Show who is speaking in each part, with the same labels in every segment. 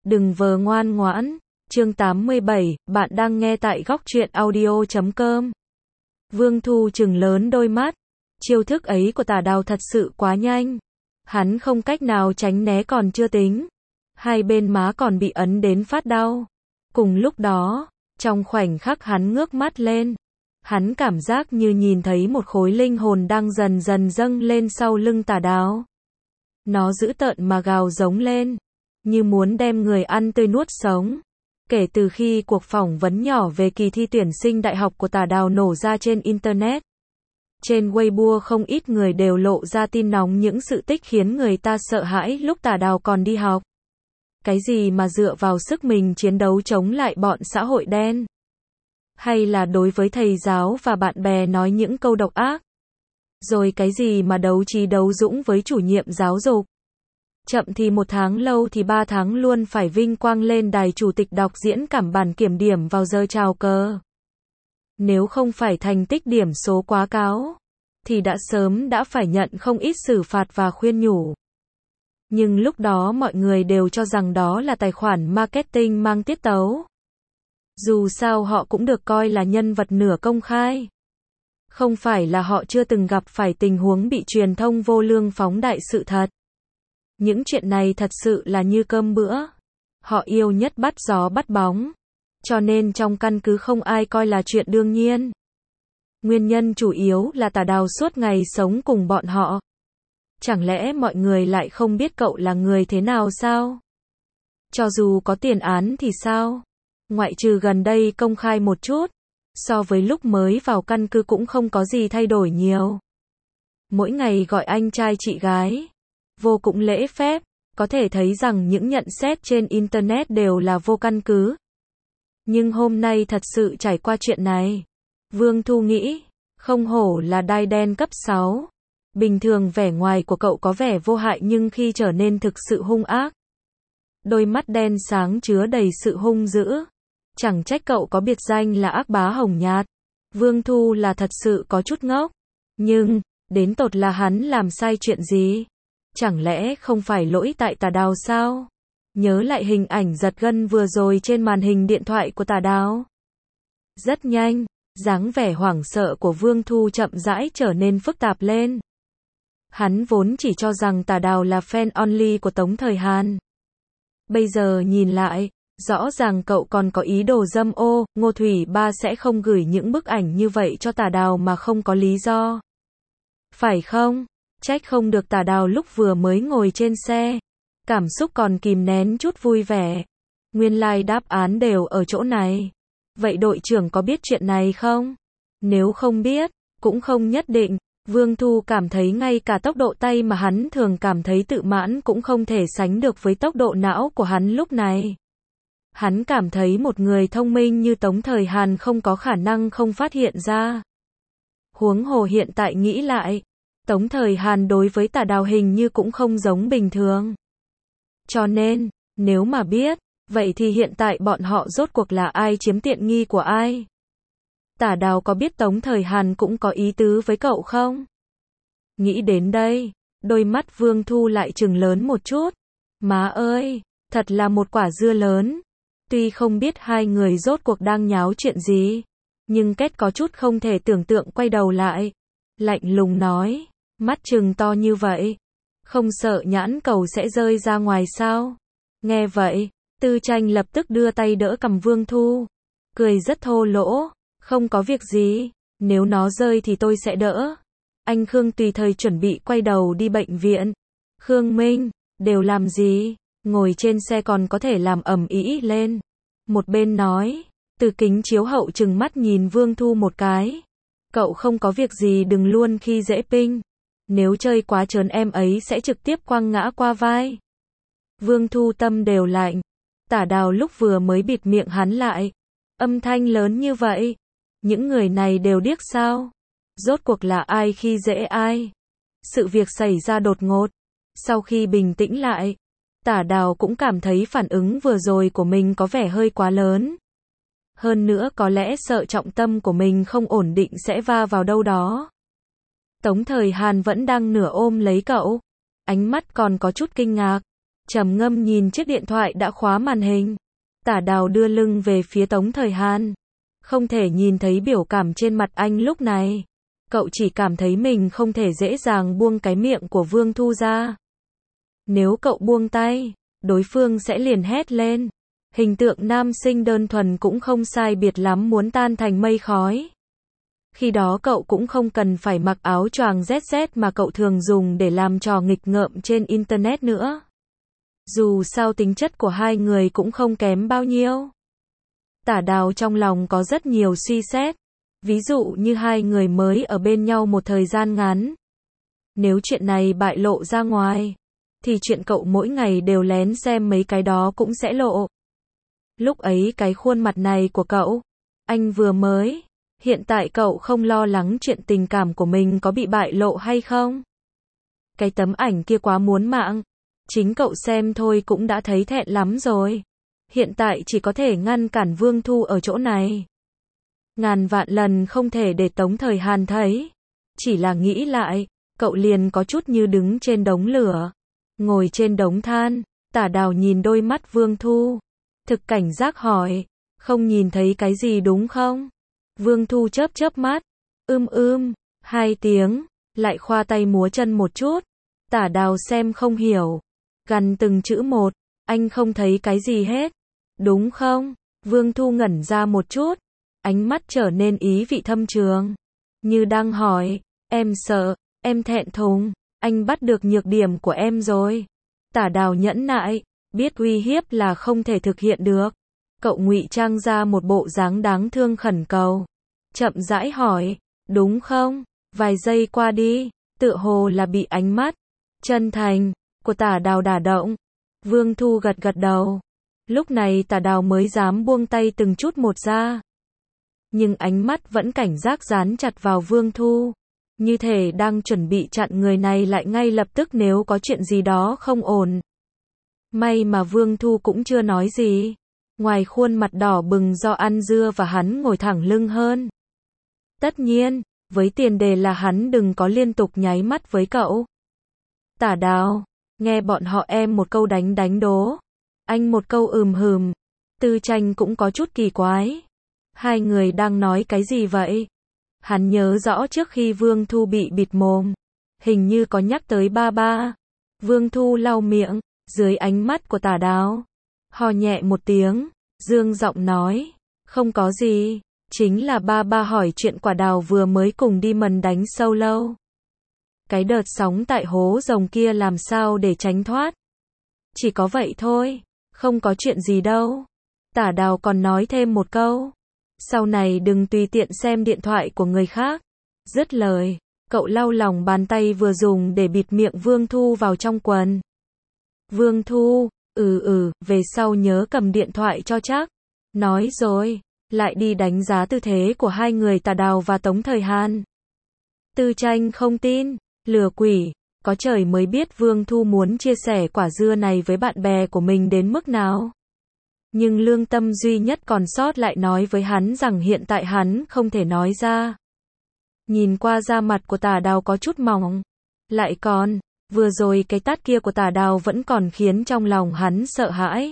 Speaker 1: Đừng vờ ngoan ngoãn. Chương 87, bạn đang nghe tại góc truyện audio.com. Vương Thu trừng lớn đôi mắt. Chiêu thức ấy của Tả Đào thật sự quá nhanh. Hắn không cách nào tránh né còn chưa tính. Hai bên má còn bị ấn đến phát đau. Cùng lúc đó, trong khoảnh khắc hắn ngước mắt lên, hắn cảm giác như nhìn thấy một khối linh hồn đang dần dần dâng lên sau lưng Tả Đào. Nó dữ tợn mà gào giống lên, như muốn đem người ăn tươi nuốt sống. Kể từ khi cuộc phỏng vấn nhỏ về kỳ thi tuyển sinh đại học của Tả Đào nổ ra trên Internet, trên Weibo không ít người đều lộ ra tin nóng những sự tích khiến người ta sợ hãi lúc Tả Đào còn đi học. Cái gì mà dựa vào sức mình chiến đấu chống lại bọn xã hội đen? Hay là đối với thầy giáo và bạn bè nói những câu độc ác? Rồi cái gì mà đấu trí đấu dũng với chủ nhiệm giáo dục? Chậm thì 1 tháng, lâu thì 3 tháng luôn phải vinh quang lên đài chủ tịch đọc diễn cảm bản kiểm điểm vào giờ chào cờ. Nếu không phải thành tích điểm số quá cao, thì đã sớm đã phải nhận không ít xử phạt và khuyên nhủ. Nhưng lúc đó mọi người đều cho rằng đó là tài khoản marketing mang tiết tấu. Dù sao họ cũng được coi là nhân vật nửa công khai. Không phải là họ chưa từng gặp phải tình huống bị truyền thông vô lương phóng đại sự thật. Những chuyện này thật sự là như cơm bữa. Họ yêu nhất bắt gió bắt bóng. Cho nên trong căn cứ không ai coi là chuyện đương nhiên. Nguyên nhân chủ yếu là Tả Đào suốt ngày sống cùng bọn họ. Chẳng lẽ mọi người lại không biết cậu là người thế nào sao? Cho dù có tiền án thì sao? Ngoại trừ gần đây công khai một chút, so với lúc mới vào căn cứ cũng không có gì thay đổi nhiều. Mỗi ngày gọi anh trai chị gái, vô cùng lễ phép, có thể thấy rằng những nhận xét trên Internet đều là vô căn cứ. Nhưng hôm nay thật sự trải qua chuyện này, Vương Thu nghĩ, không hổ là đai đen cấp 6. Bình thường vẻ ngoài của cậu có vẻ vô hại nhưng khi trở nên thực sự hung ác. Đôi mắt đen sáng chứa đầy sự hung dữ. Chẳng trách cậu có biệt danh là ác bá hồng nhạt. Vương Thu là thật sự có chút ngốc. Nhưng, đến tột là hắn làm sai chuyện gì? Chẳng lẽ không phải lỗi tại Tả Đào sao? Nhớ lại hình ảnh giật gân vừa rồi trên màn hình điện thoại của Tả Đào. Rất nhanh, dáng vẻ hoảng sợ của Vương Thu chậm rãi trở nên phức tạp lên. Hắn vốn chỉ cho rằng Tả Đào là fan only của Tống Thời Hàn. Bây giờ nhìn lại, rõ ràng cậu còn có ý đồ dâm ô. Ngô Thủy Ba sẽ không gửi những bức ảnh như vậy cho Tả Đào mà không có lý do. Phải không? Trách không được Tả Đào lúc vừa mới ngồi trên xe, cảm xúc còn kìm nén chút vui vẻ. Nguyên lai đáp án đều ở chỗ này. Vậy đội trưởng có biết chuyện này không? Nếu không biết, cũng không nhất định. Vương Thu cảm thấy ngay cả tốc độ tay mà hắn thường cảm thấy tự mãn cũng không thể sánh được với tốc độ não của hắn lúc này. Hắn cảm thấy một người thông minh như Tống Thời Hàn không có khả năng không phát hiện ra. Huống hồ hiện tại nghĩ lại, Tống Thời Hàn đối với Tả Đào hình như cũng không giống bình thường. Cho nên, nếu mà biết, vậy thì hiện tại bọn họ rốt cuộc là ai chiếm tiện nghi của ai? Tả Đào có biết Tống Thời Hàn cũng có ý tứ với cậu không? Nghĩ đến đây, đôi mắt Vương Thu lại trừng lớn một chút. Má ơi, thật là một quả dưa lớn. Tuy không biết hai người rốt cuộc đang nháo chuyện gì, nhưng Kết có chút không thể tưởng tượng quay đầu lại. Lạnh lùng nói, mắt trừng to như vậy, không sợ nhãn cầu sẽ rơi ra ngoài sao? Nghe vậy, Tư Tranh lập tức đưa tay đỡ cằm Vương Thu, cười rất thô lỗ. Không có việc gì, nếu nó rơi thì tôi sẽ đỡ. Anh Khương tùy thời chuẩn bị quay đầu đi bệnh viện. Khương Minh, đều làm gì? Ngồi trên xe còn có thể làm ầm ĩ lên. Một bên nói, từ kính chiếu hậu trừng mắt nhìn Vương Thu một cái. Cậu không có việc gì đừng luôn khi dễ Pinh. Nếu chơi quá trớn em ấy sẽ trực tiếp quăng ngã qua vai. Vương Thu tâm đều lạnh. Tả Đào lúc vừa mới bịt miệng hắn lại. Âm thanh lớn như vậy. Những người này đều điếc sao? Rốt cuộc là ai khi dễ ai? Sự việc xảy ra đột ngột. Sau khi bình tĩnh lại, Tả Đào cũng cảm thấy phản ứng vừa rồi của mình có vẻ hơi quá lớn. Hơn nữa có lẽ sợ trọng tâm của mình không ổn định sẽ va vào đâu đó. Tống Thời Hàn vẫn đang nửa ôm lấy cậu. Ánh mắt còn có chút kinh ngạc. trầm ngâm nhìn chiếc điện thoại đã khóa màn hình. Tả Đào đưa lưng về phía Tống Thời Hàn. Không thể nhìn thấy biểu cảm trên mặt anh lúc này. Cậu chỉ cảm thấy mình không thể dễ dàng buông cái miệng của Vương Thu ra. Nếu cậu buông tay, đối phương sẽ liền hét lên. Hình tượng nam sinh đơn thuần cũng không sai biệt lắm muốn tan thành mây khói. Khi đó cậu cũng không cần phải mặc áo choàng ZZ mà cậu thường dùng để làm trò nghịch ngợm trên Internet nữa. Dù sao tính chất của hai người cũng không kém bao nhiêu. Tả Đào trong lòng có rất nhiều suy xét. Ví dụ như hai người mới ở bên nhau một thời gian ngắn. Nếu chuyện này bại lộ ra ngoài, thì chuyện cậu mỗi ngày đều lén xem mấy cái đó cũng sẽ lộ. Lúc ấy cái khuôn mặt này của cậu, anh vừa mới, hiện tại cậu không lo lắng chuyện tình cảm của mình có bị bại lộ hay không? Cái tấm ảnh kia quá muốn mạng, chính cậu xem thôi cũng đã thấy thẹn lắm rồi. Hiện tại chỉ có thể ngăn cản Vương Thu ở chỗ này. Ngàn vạn lần không thể để Tống Thời Hàn thấy. Chỉ là nghĩ lại, cậu liền có chút như đứng trên đống lửa, ngồi trên đống than. Tả Đào nhìn đôi mắt Vương Thu, thực cảnh giác hỏi, không nhìn thấy cái gì đúng không? Vương Thu chớp chớp mắt, hai tiếng, lại khoa tay múa chân một chút. Tả Đào xem không hiểu, gằn từng chữ một, anh không thấy cái gì hết, đúng không? Vương Thu ngẩn ra một chút, ánh mắt trở nên ý vị thâm trường, như đang hỏi, em sợ, em thẹn thùng, anh bắt được nhược điểm của em rồi. Tả Đào nhẫn nại, biết uy hiếp là không thể thực hiện được. Cậu ngụy trang ra một bộ dáng đáng thương khẩn cầu, chậm rãi hỏi, đúng không? Vài giây qua đi, tựa hồ là bị ánh mắt chân thành của Tả Đào đả động. Vương Thu gật gật đầu. Lúc này Tả Đào mới dám buông tay từng chút một ra. Nhưng ánh mắt vẫn cảnh giác dán chặt vào Vương Thu, như thể đang chuẩn bị chặn người này lại ngay lập tức nếu có chuyện gì đó không ổn. May mà Vương Thu cũng chưa nói gì, ngoài khuôn mặt đỏ bừng do ăn dưa và hắn ngồi thẳng lưng hơn. Tất nhiên, với tiền đề là hắn đừng có liên tục nháy mắt với cậu. Tả Đào, nghe bọn họ em một câu đánh đố, anh một câu hừm. Tư Tranh cũng có chút kỳ quái. Hai người đang nói cái gì vậy? Hắn nhớ rõ trước khi Vương Thu bị bịt mồm, hình như có nhắc tới ba ba. Vương Thu lau miệng, dưới ánh mắt của Tả Đào, hò nhẹ một tiếng, dương giọng nói, không có gì, chính là ba ba hỏi chuyện Quả Đào vừa mới cùng đi mần đánh sâu lâu. Cái đợt sóng tại hố rồng kia làm sao để tránh thoát. Chỉ có vậy thôi, không có chuyện gì đâu. Tả Đào còn nói thêm một câu, sau này đừng tùy tiện xem điện thoại của người khác. Dứt lời, cậu lau lòng bàn tay vừa dùng để bịt miệng Vương Thu vào trong quần. Vương Thu, về sau nhớ cầm điện thoại cho chắc. Nói rồi, lại đi đánh giá tư thế của hai người Tả Đào và Tống Thời Hàn. Tư Tranh không tin, lừa quỷ, có trời mới biết Vương Thu muốn chia sẻ quả dưa này với bạn bè của mình đến mức nào. Nhưng lương tâm duy nhất còn sót lại nói với hắn rằng hiện tại hắn không thể nói ra. Nhìn qua da mặt của Tả Đào có chút mỏng, lại còn, vừa rồi cái tát kia của Tả Đào vẫn còn khiến trong lòng hắn sợ hãi.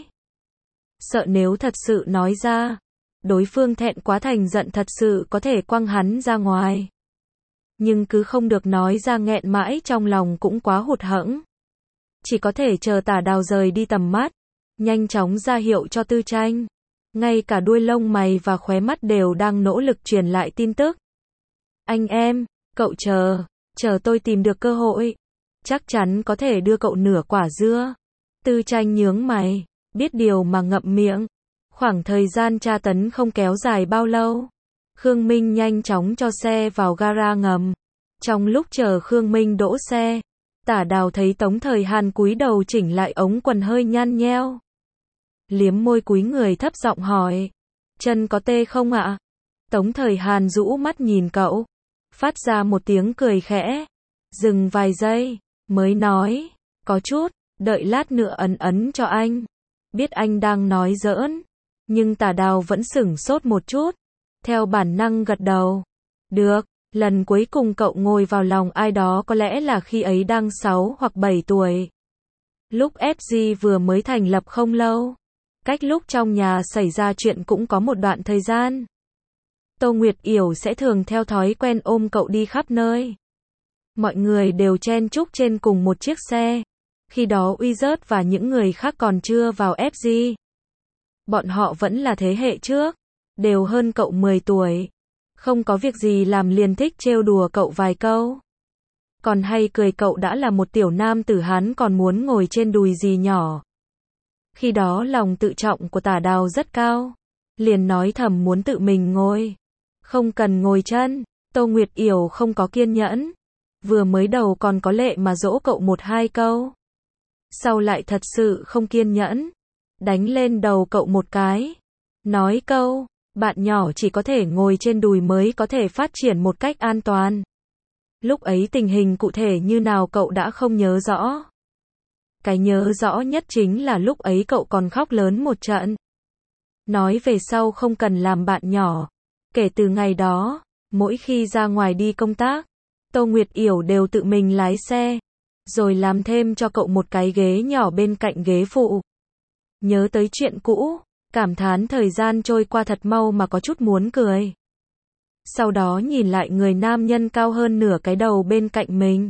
Speaker 1: Sợ nếu thật sự nói ra, đối phương thẹn quá thành giận thật sự có thể quăng hắn ra ngoài. Nhưng cứ không được nói ra nghẹn mãi trong lòng cũng quá hụt hẫng. Chỉ có thể chờ Tả Đào rời đi tầm mắt, nhanh chóng ra hiệu cho Tư Tranh. Ngay cả đuôi lông mày và khóe mắt đều đang nỗ lực truyền lại tin tức. Anh em, cậu chờ tôi tìm được cơ hội. Chắc chắn có thể đưa cậu nửa quả dưa. Tư Tranh nhướng mày, biết điều mà ngậm miệng. Khoảng thời gian tra tấn không kéo dài bao lâu. Khương Minh nhanh chóng cho xe vào gara ngầm. Trong lúc chờ Khương Minh đỗ xe, Tả Đào thấy Tống Thời Hàn cúi đầu chỉnh lại ống quần hơi nhăn nheo. Liếm môi cúi người thấp giọng hỏi, chân có tê không ạ? Tống Thời Hàn rũ mắt nhìn cậu, phát ra một tiếng cười khẽ, dừng vài giây, mới nói, có chút, đợi lát nữa ấn cho anh. Biết anh đang nói giỡn, nhưng Tả Đào vẫn sửng sốt một chút, theo bản năng gật đầu. Được, lần cuối cùng cậu ngồi vào lòng ai đó có lẽ là khi ấy đang 6 hoặc 7 tuổi. Lúc FG vừa mới thành lập không lâu, cách lúc trong nhà xảy ra chuyện cũng có một đoạn thời gian. Tô Nguyệt Yểu sẽ thường theo thói quen ôm cậu đi khắp nơi. Mọi người đều chen chúc trên cùng một chiếc xe. Khi đó Wizard và những người khác còn chưa vào FG. Bọn họ vẫn là thế hệ trước, đều hơn cậu 10 tuổi. Không có việc gì làm liền thích trêu đùa cậu vài câu. Còn hay cười cậu đã là một tiểu nam tử Hán còn muốn ngồi trên đùi gì nhỏ. Khi đó lòng tự trọng của Tả Đào rất cao. Liền nói thầm muốn tự mình ngồi. Không cần ngồi chân. Tô Nguyệt Yểu không có kiên nhẫn. Vừa mới đầu còn có lệ mà dỗ cậu một hai câu. Sau lại thật sự không kiên nhẫn. Đánh lên đầu cậu một cái. Nói câu, bạn nhỏ chỉ có thể ngồi trên đùi mới có thể phát triển một cách an toàn. Lúc ấy tình hình cụ thể như nào cậu đã không nhớ rõ. Cái nhớ rõ nhất chính là lúc ấy cậu còn khóc lớn một trận. Nói về sau không cần làm bạn nhỏ. Kể từ ngày đó, mỗi khi ra ngoài đi công tác, Tô Nguyệt Yểu đều tự mình lái xe, rồi làm thêm cho cậu một cái ghế nhỏ bên cạnh ghế phụ. Nhớ tới chuyện cũ, cảm thán thời gian trôi qua thật mau mà có chút muốn cười. Sau đó nhìn lại người nam nhân cao hơn nửa cái đầu bên cạnh mình.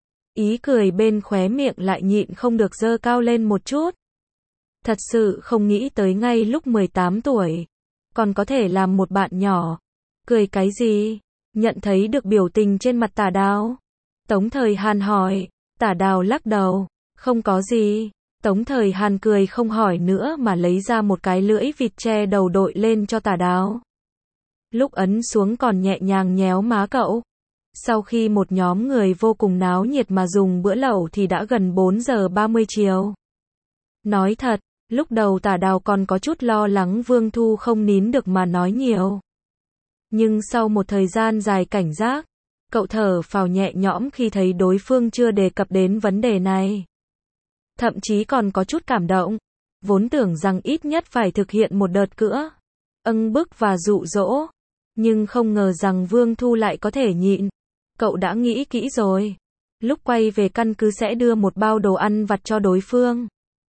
Speaker 1: Ý cười bên khóe miệng lại nhịn không được giơ cao lên một chút. Thật sự không nghĩ tới ngay lúc 18 tuổi, còn có thể làm một bạn nhỏ. Cười cái gì? Nhận thấy được biểu tình trên mặt Tả Đào. Tống Thời Hàn hỏi. Tả Đào lắc đầu. Không có gì. Tống Thời Hàn cười không hỏi nữa mà lấy ra một cái lưỡi vịt che đầu đội lên cho Tả Đào. Lúc ấn xuống còn nhẹ nhàng nhéo má cậu. Sau khi một nhóm người vô cùng náo nhiệt mà dùng bữa lẩu thì đã gần 4 giờ 30 chiều. Nói thật, lúc đầu Tả Đào còn có chút lo lắng Vương Thu không nín được mà nói nhiều. Nhưng sau một thời gian dài cảnh giác, cậu thở phào nhẹ nhõm khi thấy đối phương chưa đề cập đến vấn đề này. Thậm chí còn có chút cảm động, vốn tưởng rằng ít nhất phải thực hiện một đợt cữa, âng bức và dụ dỗ, nhưng không ngờ rằng Vương Thu lại có thể nhịn. Cậu đã nghĩ kỹ rồi, lúc quay về căn cứ sẽ đưa một bao đồ ăn vặt cho đối phương.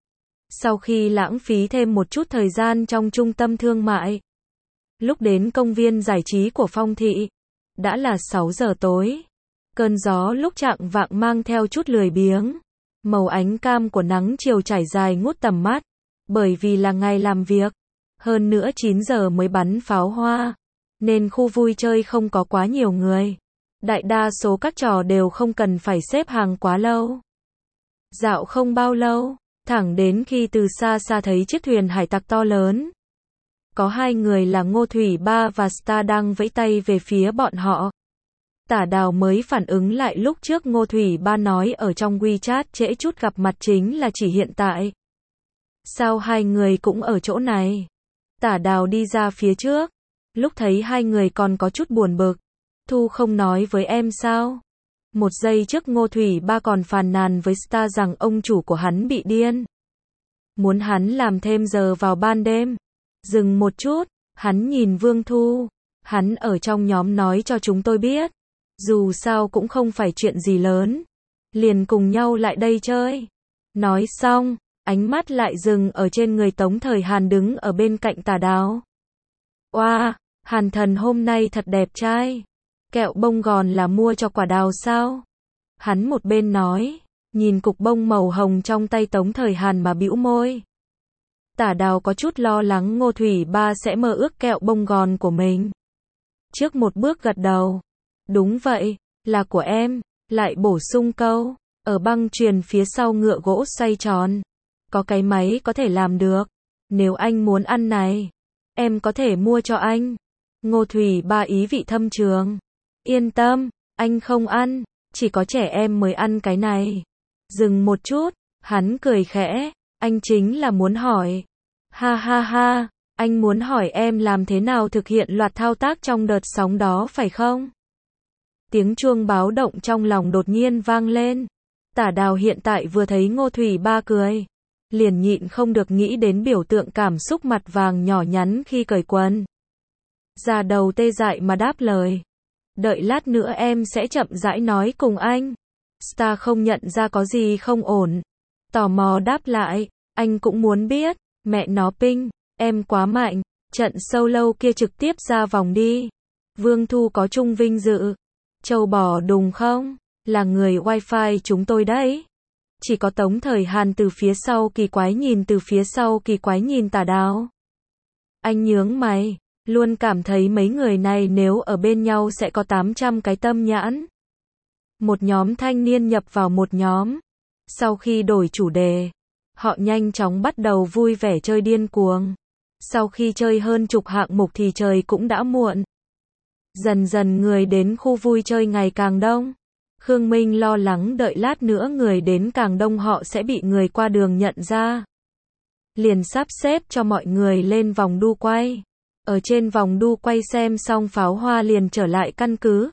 Speaker 1: Sau khi lãng phí thêm một chút thời gian trong trung tâm thương mại, lúc đến công viên giải trí của Phong Thị, đã là 6 giờ tối. Cơn gió lúc chạng vạng mang theo chút lười biếng. Màu ánh cam của nắng chiều trải dài ngút tầm mắt. Bởi vì là ngày làm việc. Hơn nữa 9 giờ mới bắn pháo hoa. Nên khu vui chơi không có quá nhiều người. Đại đa số các trò đều không cần phải xếp hàng quá lâu. Dạo không bao lâu, thẳng đến khi từ xa xa thấy chiếc thuyền hải tặc to lớn. Có hai người là Ngô Thủy Ba và Star đang vẫy tay về phía bọn họ. Tả Đào mới phản ứng lại lúc trước Ngô Thủy Ba nói ở trong WeChat trễ chút gặp mặt chính là chỉ hiện tại. Sao hai người cũng ở chỗ này? Tả Đào đi ra phía trước. Lúc thấy hai người còn có chút buồn bực. Thu không nói với em sao? Một giây trước Ngô Thủy Ba còn phàn nàn với Star rằng ông chủ của hắn bị điên. Muốn hắn làm thêm giờ vào ban đêm. Dừng một chút, hắn nhìn Vương Thu. Hắn ở trong nhóm nói cho chúng tôi biết. Dù sao cũng không phải chuyện gì lớn. Liền cùng nhau lại đây chơi. Nói xong, ánh mắt lại dừng ở trên người Tống Thời Hàn đứng ở bên cạnh Tả Đào. Oa, Hàn thần hôm nay thật đẹp trai. Kẹo bông gòn là mua cho Quả Đào sao? Hắn một bên nói, nhìn cục bông màu hồng trong tay Tống Thời Hàn mà bĩu môi. Tả Đào có chút lo lắng Ngô Thủy Ba sẽ mơ ước kẹo bông gòn của mình. Trước một bước gật đầu. Đúng vậy, là của em. Lại bổ sung câu, ở băng chuyền phía sau ngựa gỗ xoay tròn. Có cái máy có thể làm được. Nếu anh muốn ăn này, em có thể mua cho anh. Ngô Thủy Ba ý vị thâm trường. Yên tâm, anh không ăn, chỉ có trẻ em mới ăn cái này. Dừng một chút, hắn cười khẽ, anh chính là muốn hỏi. Ha ha ha, anh muốn hỏi em làm thế nào thực hiện loạt thao tác trong đợt sóng đó phải không? Tiếng chuông báo động trong lòng đột nhiên vang lên. Tả Đào hiện tại vừa thấy Ngô Thủy Ba cười, liền nhịn không được nghĩ đến biểu tượng cảm xúc mặt vàng nhỏ nhắn khi cởi quần. Da đầu tê dại mà đáp lời. Đợi lát nữa em sẽ chậm rãi nói cùng anh. Star không nhận ra có gì không ổn. Tò mò đáp lại, anh cũng muốn biết. Mẹ nó Pinh, em quá mạnh. Trận solo kia trực tiếp ra vòng đi. Vương Thu có chung vinh dự. Châu bò đùng không? Là người wifi chúng tôi đấy. Chỉ có Tống Thời Hàn từ phía sau kỳ quái nhìn Tả Đào. Anh nhướng mày, luôn cảm thấy mấy người này nếu ở bên nhau sẽ có 800 cái tâm nhãn. Một nhóm thanh niên nhập vào một nhóm. Sau khi đổi chủ đề, họ nhanh chóng bắt đầu vui vẻ chơi điên cuồng. Sau khi chơi hơn chục hạng mục thì trời cũng đã muộn. Dần dần người đến khu vui chơi ngày càng đông. Khương Minh lo lắng đợi lát nữa người đến càng đông họ sẽ bị người qua đường nhận ra. Liền sắp xếp cho mọi người lên vòng đu quay. Ở trên vòng đu quay xem xong pháo hoa liền trở lại căn cứ.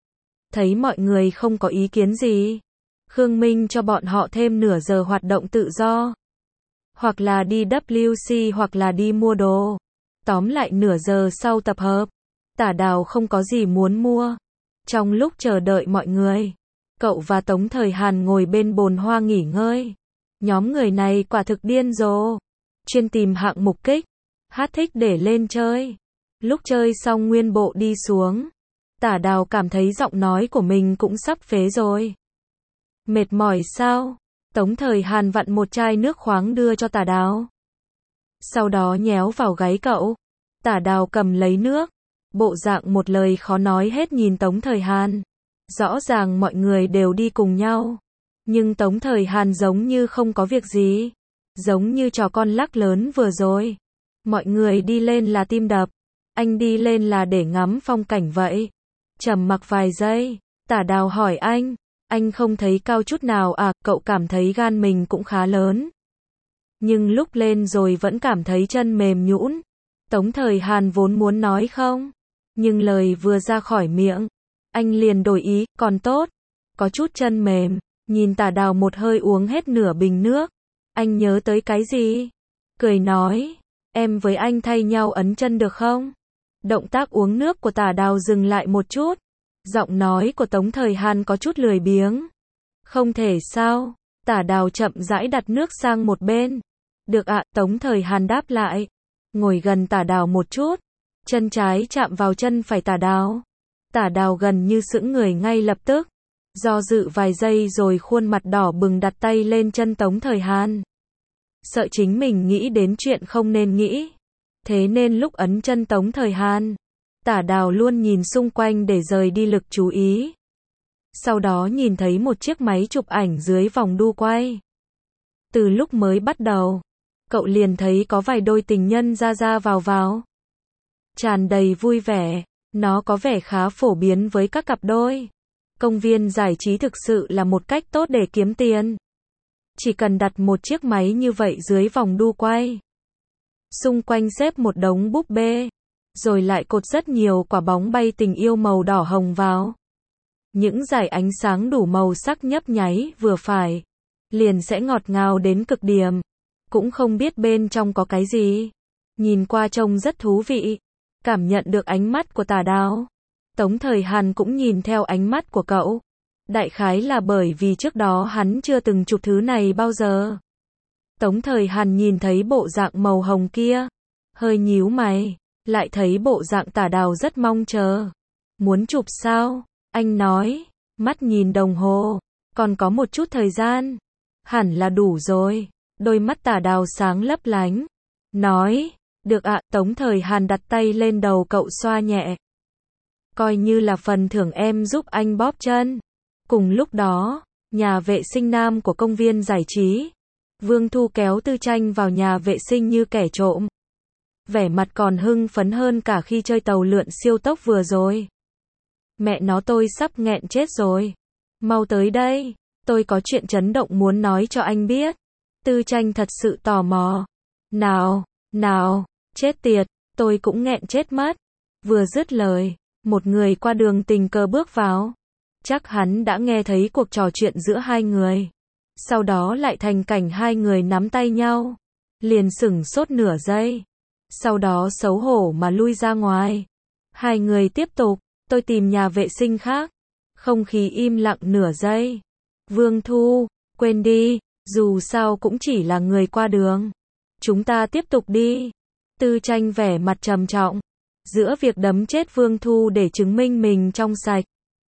Speaker 1: Thấy mọi người không có ý kiến gì, Khương Minh cho bọn họ thêm nửa giờ hoạt động tự do. Hoặc là đi WC hoặc là đi mua đồ. Tóm lại nửa giờ sau tập hợp. Tả Đào không có gì muốn mua. Trong lúc chờ đợi mọi người, cậu và Tống Thời Hàn ngồi bên bồn hoa nghỉ ngơi. Nhóm người này quả thực điên rồ. Chuyên tìm hạng mục kích, hát thích để lên chơi. Lúc chơi xong nguyên bộ đi xuống. Tả Đào cảm thấy giọng nói của mình cũng sắp phế rồi. Mệt mỏi sao? Tống Thời Hàn vặn một chai nước khoáng đưa cho Tả Đào. Sau đó nhéo vào gáy cậu. Tả Đào cầm lấy nước. Bộ dạng một lời khó nói hết nhìn Tống Thời Hàn. Rõ ràng mọi người đều đi cùng nhau. Nhưng Tống Thời Hàn giống như không có việc gì. Giống như trò con lắc lớn vừa rồi. Mọi người đi lên là tim đập. Anh đi lên là để ngắm phong cảnh vậy. Trầm mặc vài giây. Tả Đào hỏi anh không thấy cao chút nào à? Cậu cảm thấy gan mình cũng khá lớn. Nhưng lúc lên rồi vẫn cảm thấy chân mềm nhũn. Tống Thời Hàn vốn muốn nói không. Nhưng lời vừa ra khỏi miệng, anh liền đổi ý, còn tốt. Có chút chân mềm, nhìn Tả Đào một hơi uống hết nửa bình nước. Anh nhớ tới cái gì? Cười nói, em với anh thay nhau ấn chân được không? Động tác uống nước của Tả Đào dừng lại một chút. Giọng nói của Tống Thời Hàn có chút lười biếng. Không thể sao? Tả Đào chậm rãi đặt nước sang một bên. Được ạ, Tống Thời Hàn đáp lại. Ngồi gần Tả Đào một chút. Chân trái chạm vào chân phải Tả Đào. Tả Đào gần như sững người ngay lập tức. Do dự vài giây rồi khuôn mặt đỏ bừng đặt tay lên chân Tống Thời Hàn. Sợ chính mình nghĩ đến chuyện không nên nghĩ. Thế nên lúc ấn chân Tống Thời Hàn, Tả Đào luôn nhìn xung quanh để rời đi lực chú ý. Sau đó nhìn thấy một chiếc máy chụp ảnh dưới vòng đu quay. Từ lúc mới bắt đầu, cậu liền thấy có vài đôi tình nhân ra ra vào. Tràn đầy vui vẻ, nó có vẻ khá phổ biến với các cặp đôi. Công viên giải trí thực sự là một cách tốt để kiếm tiền. Chỉ cần đặt một chiếc máy như vậy dưới vòng đu quay. Xung quanh xếp một đống búp bê. Rồi lại cột rất nhiều quả bóng bay tình yêu màu đỏ hồng vào. Những dải ánh sáng đủ màu sắc nhấp nháy vừa phải. Liền sẽ ngọt ngào đến cực điểm. Cũng không biết bên trong có cái gì. Nhìn qua trông rất thú vị. Cảm nhận được ánh mắt của Tả Đào. Tống Thời Hàn cũng nhìn theo ánh mắt của cậu. Đại khái là bởi vì trước đó hắn chưa từng chụp thứ này bao giờ. Tống Thời Hàn nhìn thấy bộ dạng màu hồng kia. Hơi nhíu mày. Lại thấy bộ dạng Tả Đào rất mong chờ. Muốn chụp sao? Anh nói. Mắt nhìn đồng hồ. Còn có một chút thời gian. Hẳn là đủ rồi. Đôi mắt Tả Đào sáng lấp lánh. Nói. Được ạ. Tống Thời Hàn đặt tay lên đầu cậu xoa nhẹ. Coi như là phần thưởng em giúp anh bóp chân. Cùng lúc đó, nhà vệ sinh nam của công viên giải trí. Vương Thu kéo Tư Tranh vào nhà vệ sinh như kẻ trộm. Vẻ mặt còn hưng phấn hơn cả khi chơi tàu lượn siêu tốc vừa rồi. Mẹ nó tôi sắp nghẹn chết rồi. Mau tới đây, tôi có chuyện chấn động muốn nói cho anh biết. Tư Tranh thật sự tò mò. Nào, chết tiệt, tôi cũng nghẹn chết mất. Vừa dứt lời, một người qua đường tình cờ bước vào. Chắc hắn đã nghe thấy cuộc trò chuyện giữa hai người. Sau đó lại thành cảnh hai người nắm tay nhau. Liền sửng sốt nửa giây. Sau đó xấu hổ mà lui ra ngoài. Hai người tiếp tục, tôi tìm nhà vệ sinh khác. Không khí im lặng nửa giây. Vương Thu, quên đi, Dù sao cũng chỉ là người qua đường. Chúng ta tiếp tục đi. Tư Tranh vẻ mặt trầm trọng. Giữa việc đấm chết Vương Thu để chứng minh mình trong sạch,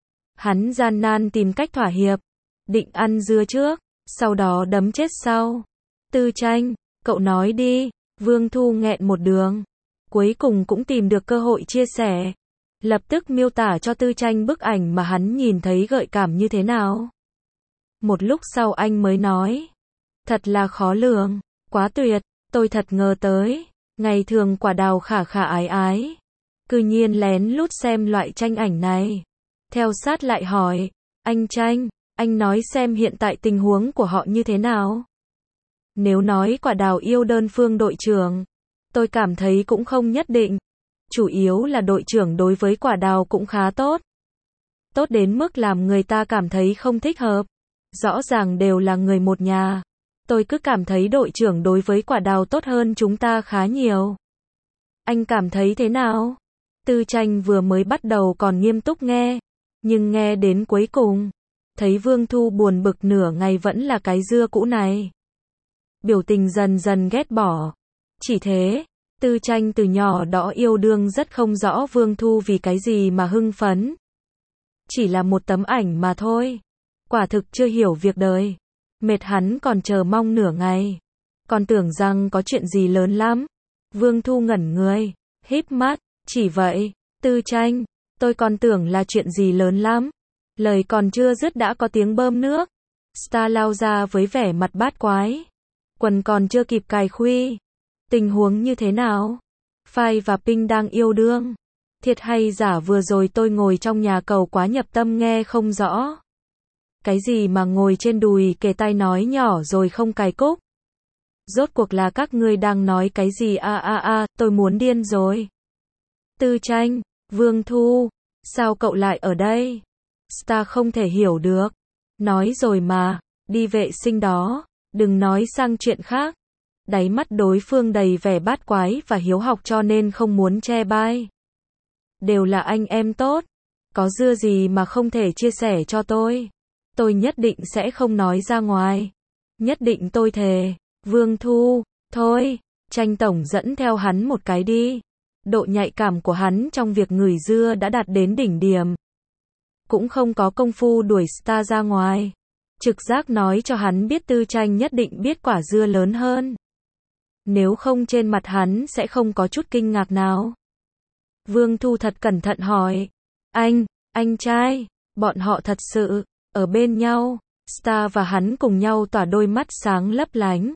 Speaker 1: hắn gian nan tìm cách thỏa hiệp. Định ăn dưa trước, sau đó đấm chết sau. Tư Tranh, cậu nói đi. Vương Thu nghẹn một đường. Cuối cùng cũng tìm được cơ hội chia sẻ. Lập tức miêu tả cho Tư Tranh bức ảnh mà hắn nhìn thấy gợi cảm như thế nào. Một lúc sau anh mới nói. Thật là khó lường, quá tuyệt, tôi thật ngờ tới. Ngày thường quả đào khả khả ái ái. Cư nhiên lén lút xem loại tranh ảnh này. Theo sát lại hỏi. Anh Tranh, anh nói xem hiện tại tình huống của họ như thế nào? Nếu nói quả đào yêu đơn phương đội trưởng, tôi cảm thấy cũng không nhất định. Chủ yếu là đội trưởng đối với quả đào cũng khá tốt. Tốt đến mức làm người ta cảm thấy không thích hợp. Rõ ràng đều là người một nhà. Tôi cứ cảm thấy đội trưởng đối với quả đào tốt hơn chúng ta khá nhiều. Anh cảm thấy thế nào? Tư Tranh vừa mới bắt đầu còn nghiêm túc nghe. Nhưng nghe đến cuối cùng, thấy Vương Thu buồn bực nửa ngày vẫn là cái dưa cũ này. Biểu tình dần dần ghét bỏ. Chỉ thế, Tư Tranh từ nhỏ đó yêu đương rất không rõ Vương Thu vì cái gì mà hưng phấn. Chỉ là một tấm ảnh mà thôi. Quả thực chưa hiểu việc đời. Mệt hắn còn chờ mong nửa ngày. Còn tưởng rằng có chuyện gì lớn lắm. Vương Thu ngẩn người, híp mắt, chỉ vậy, Tư Tranh, tôi còn tưởng là chuyện gì lớn lắm. Lời còn chưa dứt đã có tiếng bơm nước. Star lao ra với vẻ mặt bát quái. Quần còn chưa kịp cài khuy. Tình huống như thế nào? Phai và Pinh đang yêu đương. Thiệt hay giả vừa rồi tôi ngồi trong nhà cầu quá nhập tâm nghe không rõ. Cái gì mà ngồi trên đùi kề tai nói nhỏ rồi không cài cúc? Rốt cuộc là các ngươi đang nói cái gì tôi muốn điên rồi. Tư Tranh, Vương Thu, sao cậu lại ở đây? Star không thể hiểu được. Nói rồi mà, đi vệ sinh đó, đừng nói sang chuyện khác. Đáy mắt đối phương đầy vẻ bát quái và hiếu học cho nên không muốn che bai. Đều là anh em tốt. Có dưa gì mà không thể chia sẻ cho tôi? Tôi nhất định sẽ không nói ra ngoài. Nhất định tôi thề. Vương Thu, thôi, Tranh tổng dẫn theo hắn một cái đi. Độ nhạy cảm của hắn trong việc ngửi dưa đã đạt đến đỉnh điểm. Cũng không có công phu đuổi Star ra ngoài. Trực giác nói cho hắn biết Tư Tranh nhất định biết quả dưa lớn hơn. Nếu không trên mặt hắn sẽ không có chút kinh ngạc nào. Vương Thu thật cẩn thận hỏi. Anh trai, bọn họ thật sự ở bên nhau? Star và hắn cùng nhau tỏa đôi mắt sáng lấp lánh.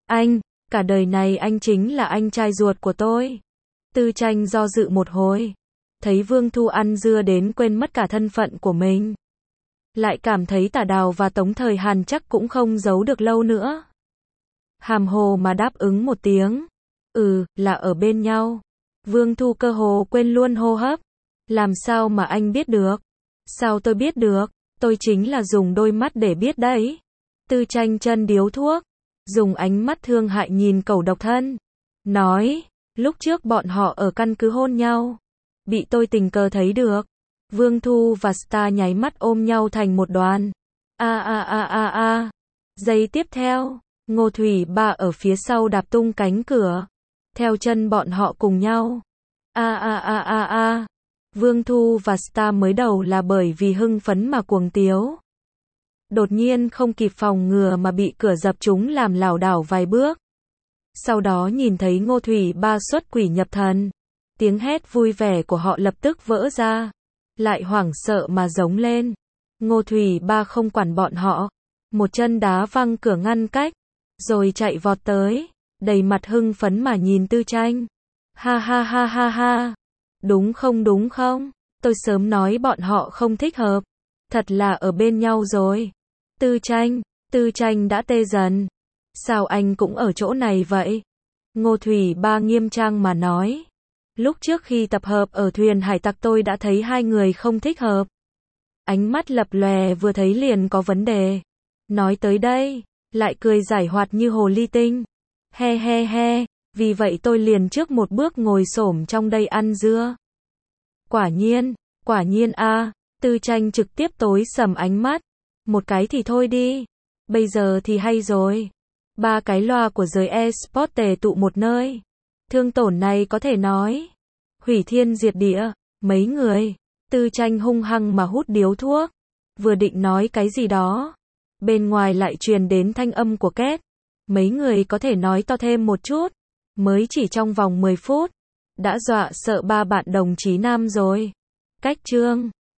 Speaker 1: Cả đời này anh chính là anh trai ruột của tôi. Tư Tranh do dự một hồi. Thấy Vương Thu ăn dưa đến quên mất cả thân phận của mình. Lại cảm thấy Tả Đào và Tống Thời Hàn chắc cũng không giấu được lâu nữa. Hàm hồ mà đáp ứng một tiếng. Là ở bên nhau. Vương Thu cơ hồ quên luôn hô hấp. Làm sao mà anh biết được? Sao tôi biết được? Tôi chính là dùng đôi mắt để biết đấy. Tư Tranh chân điếu thuốc. Dùng ánh mắt thương hại nhìn cẩu độc thân. Nói, lúc trước bọn họ ở căn cứ hôn nhau. Bị tôi tình cờ thấy được. Vương Thu và Star nháy mắt ôm nhau thành một đoàn. Giây tiếp theo, Ngô Thủy Ba ở phía sau đạp tung cánh cửa. Theo chân bọn họ cùng nhau. Vương Thu và Star mới đầu là bởi vì hưng phấn mà cuồng tiếu. Đột nhiên không kịp phòng ngừa mà bị cửa dập trúng làm lảo đảo vài bước. Sau đó nhìn thấy Ngô Thủy Ba xuất quỷ nhập thần. Tiếng hét vui vẻ của họ lập tức vỡ ra. Lại hoảng sợ mà giống lên. Ngô Thủy Ba không quản bọn họ. Một chân đá văng cửa ngăn cách. Rồi chạy vọt tới. Đầy mặt hưng phấn mà nhìn Tư Tranh. Ha. Đúng không? Tôi sớm nói bọn họ không thích hợp. Thật là ở bên nhau rồi. Tư Tranh đã tê dần. Sao anh cũng ở chỗ này vậy? Ngô Thủy Ba nghiêm trang mà nói. Lúc trước khi tập hợp ở thuyền hải tặc tôi đã thấy hai người không thích hợp. Ánh mắt lập lòe vừa thấy liền có vấn đề. Nói tới đây, lại cười giải hoạt như hồ ly tinh. He. Vì vậy tôi liền trước một bước ngồi xổm trong đây ăn dưa. Quả nhiên Tư Tranh trực tiếp tối sầm ánh mắt. Một cái thì thôi đi. Bây giờ thì hay rồi. Ba cái loa của giới e-sport tề tụ một nơi. Thương tổn này có thể nói hủy thiên diệt địa. Mấy người Tư Tranh hung hăng mà hút điếu thuốc. Vừa định nói cái gì đó, bên ngoài lại truyền đến thanh âm của Két. Mấy người có thể nói to thêm một chút. Mới chỉ trong vòng 10 phút đã dọa sợ ba bạn đồng chí nam rồi. Cách chương